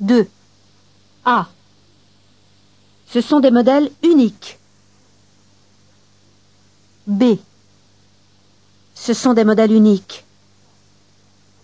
2. A. Ce sont des modèles uniques. B. Ce sont des modèles uniques.